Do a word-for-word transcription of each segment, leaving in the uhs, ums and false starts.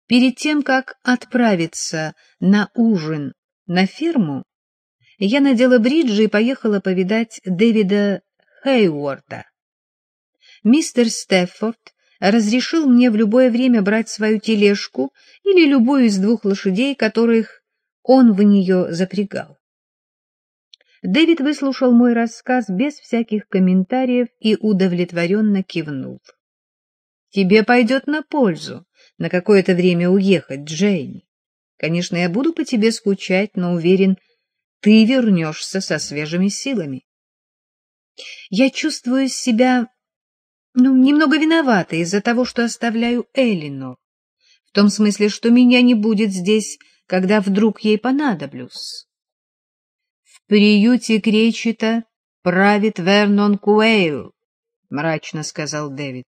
Перед тем, как отправиться на ужин на ферму, я надела бриджи и поехала повидать Дэвида Хейворда. Мистер Стеффорд разрешил мне в любое время брать свою тележку или любую из двух лошадей, которых он в нее запрягал. Дэвид выслушал мой рассказ без всяких комментариев и удовлетворенно кивнул. — Тебе пойдет на пользу на какое-то время уехать, Джейни. Конечно, я буду по тебе скучать, но уверен, ты вернешься со свежими силами. Я чувствую себя, ну, немного виноватой из-за того, что оставляю Эллинор, в том смысле, что меня не будет здесь, когда вдруг ей понадоблюсь. В приюте Кречета правит Вернон Куэйл, — мрачно сказал Дэвид.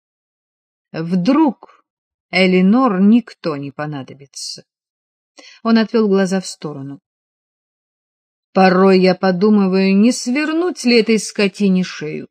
Вдруг Эллинор никто не понадобится. Он отвел глаза в сторону. Порой я подумываю, не свернуть ли этой скотине шею.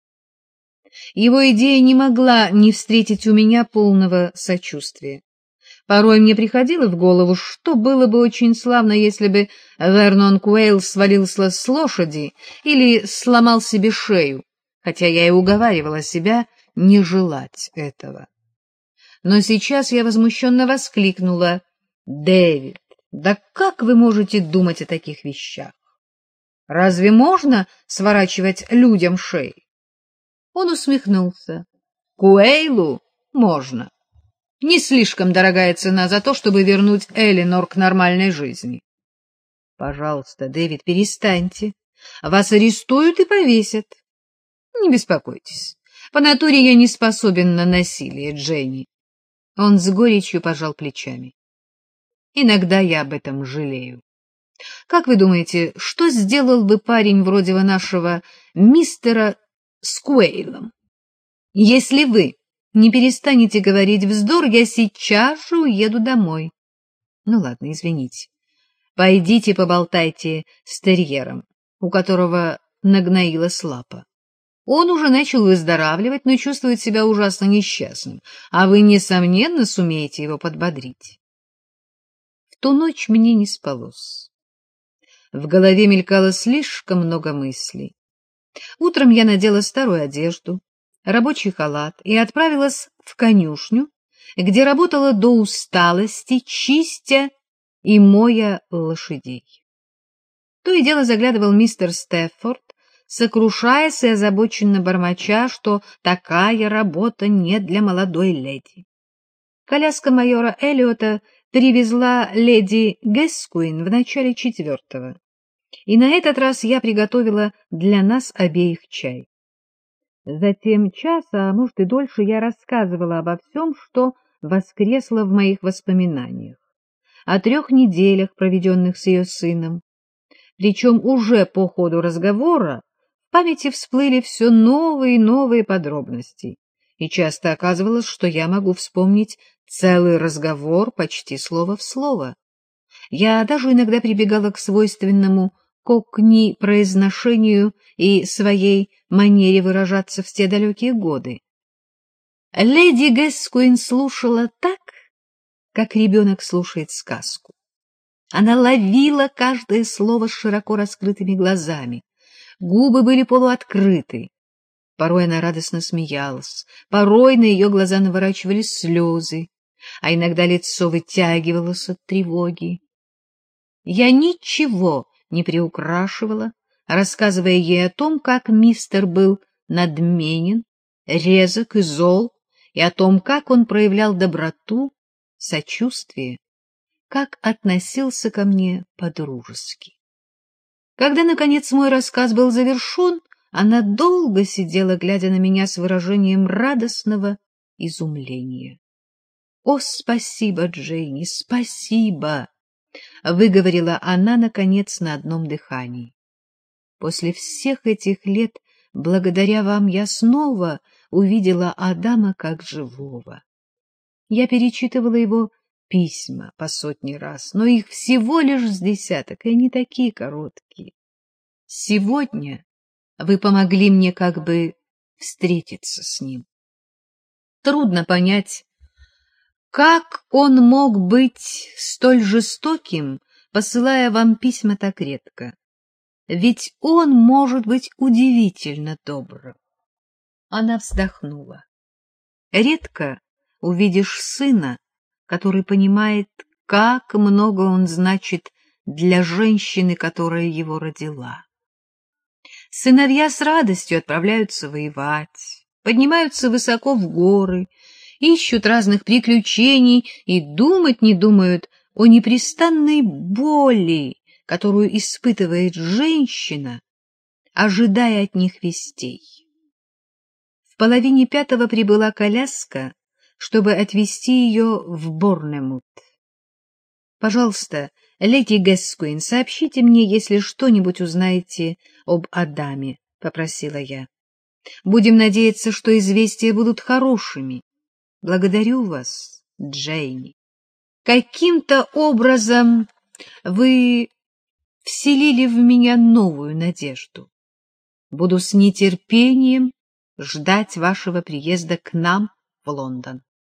Его идея не могла не встретить у меня полного сочувствия. Порой мне приходило в голову, что было бы очень славно, если бы Вернон Куэйл свалился с лошади или сломал себе шею, хотя я и уговаривала себя не желать этого. Но сейчас я возмущенно воскликнула: «Дэвид, да как вы можете думать о таких вещах? Разве можно сворачивать людям шеи?» Он усмехнулся. «Куэйлу можно. Не слишком дорогая цена за то, чтобы вернуть Эллинор к нормальной жизни». «Пожалуйста, Дэвид, перестаньте. Вас арестуют и повесят». «Не беспокойтесь. По натуре я не способен на насилие, Дженни». Он с горечью пожал плечами. «Иногда я об этом жалею. Как вы думаете, что сделал бы парень вроде нашего мистера с Куэйлом? Если вы не перестанете говорить вздор, я сейчас же уеду домой». Ну ладно, извините. Пойдите поболтайте с терьером, у которого нагноилась лапа. Он уже начал выздоравливать, но чувствует себя ужасно несчастным, а вы, несомненно, сумеете его подбодрить. В ту ночь мне не спалось. В голове мелькало слишком много мыслей. Утром я надела старую одежду, рабочий халат и отправилась в конюшню, где работала до усталости, чистя и моя лошадей. То и дело заглядывал мистер Стеффорд, сокрушаясь и озабоченно бормоча, что такая работа не для молодой леди. Коляска майора Эллиота привезла леди Гэскуин в начале четвертого, и на этот раз я приготовила для нас обеих чай. Затем часа, а может и дольше, я рассказывала обо всем, что воскресло в моих воспоминаниях, о трех неделях, проведенных с ее сыном. Причем уже по ходу разговора в памяти всплыли все новые и новые подробности, и часто оказывалось, что я могу вспомнить целый разговор почти слово в слово. Я даже иногда прибегала к свойственному кокни произношению и своей манере выражаться в те далекие годы. Леди Гэскуин слушала так, как ребенок слушает сказку. Она ловила каждое слово с широко раскрытыми глазами, губы были полуоткрыты. Порой она радостно смеялась, порой на ее глаза наворачивались слезы, а иногда лицо вытягивалось от тревоги. Я ничего не приукрашивала, рассказывая ей о том, как мистер был надменен, резок и зол, и о том, как он проявлял доброту, сочувствие, как относился ко мне по-дружески. Когда, наконец, мой рассказ был завершен, она долго сидела, глядя на меня с выражением радостного изумления. — О, спасибо, Джейни, спасибо! — выговорила она, наконец, на одном дыхании. — После всех этих лет, благодаря вам, я снова увидела Адама как живого. Я перечитывала его письма по сотни раз, но их всего лишь с десяток, и они такие короткие. Сегодня вы помогли мне как бы встретиться с ним. Трудно понять, Как он мог быть столь жестоким, посылая вам письма так редко? Ведь он может быть удивительно добрым. Она вздохнула. Редко увидишь сына, который понимает, как много он значит для женщины, которая его родила. Сыновья с радостью отправляются воевать, поднимаются высоко в горы, ищут разных приключений и думать не думают о непрестанной боли, которую испытывает женщина, ожидая от них вестей. В половине пятого прибыла коляска, чтобы отвезти ее в Борнемут. — Пожалуйста, леди Гэскуин, сообщите мне, если что-нибудь узнаете об Адаме, — попросила я. — Будем надеяться, что известия будут хорошими. Благодарю вас, Джейни. Каким-то образом вы вселили в меня новую надежду. Буду с нетерпением ждать вашего приезда к нам в Лондон.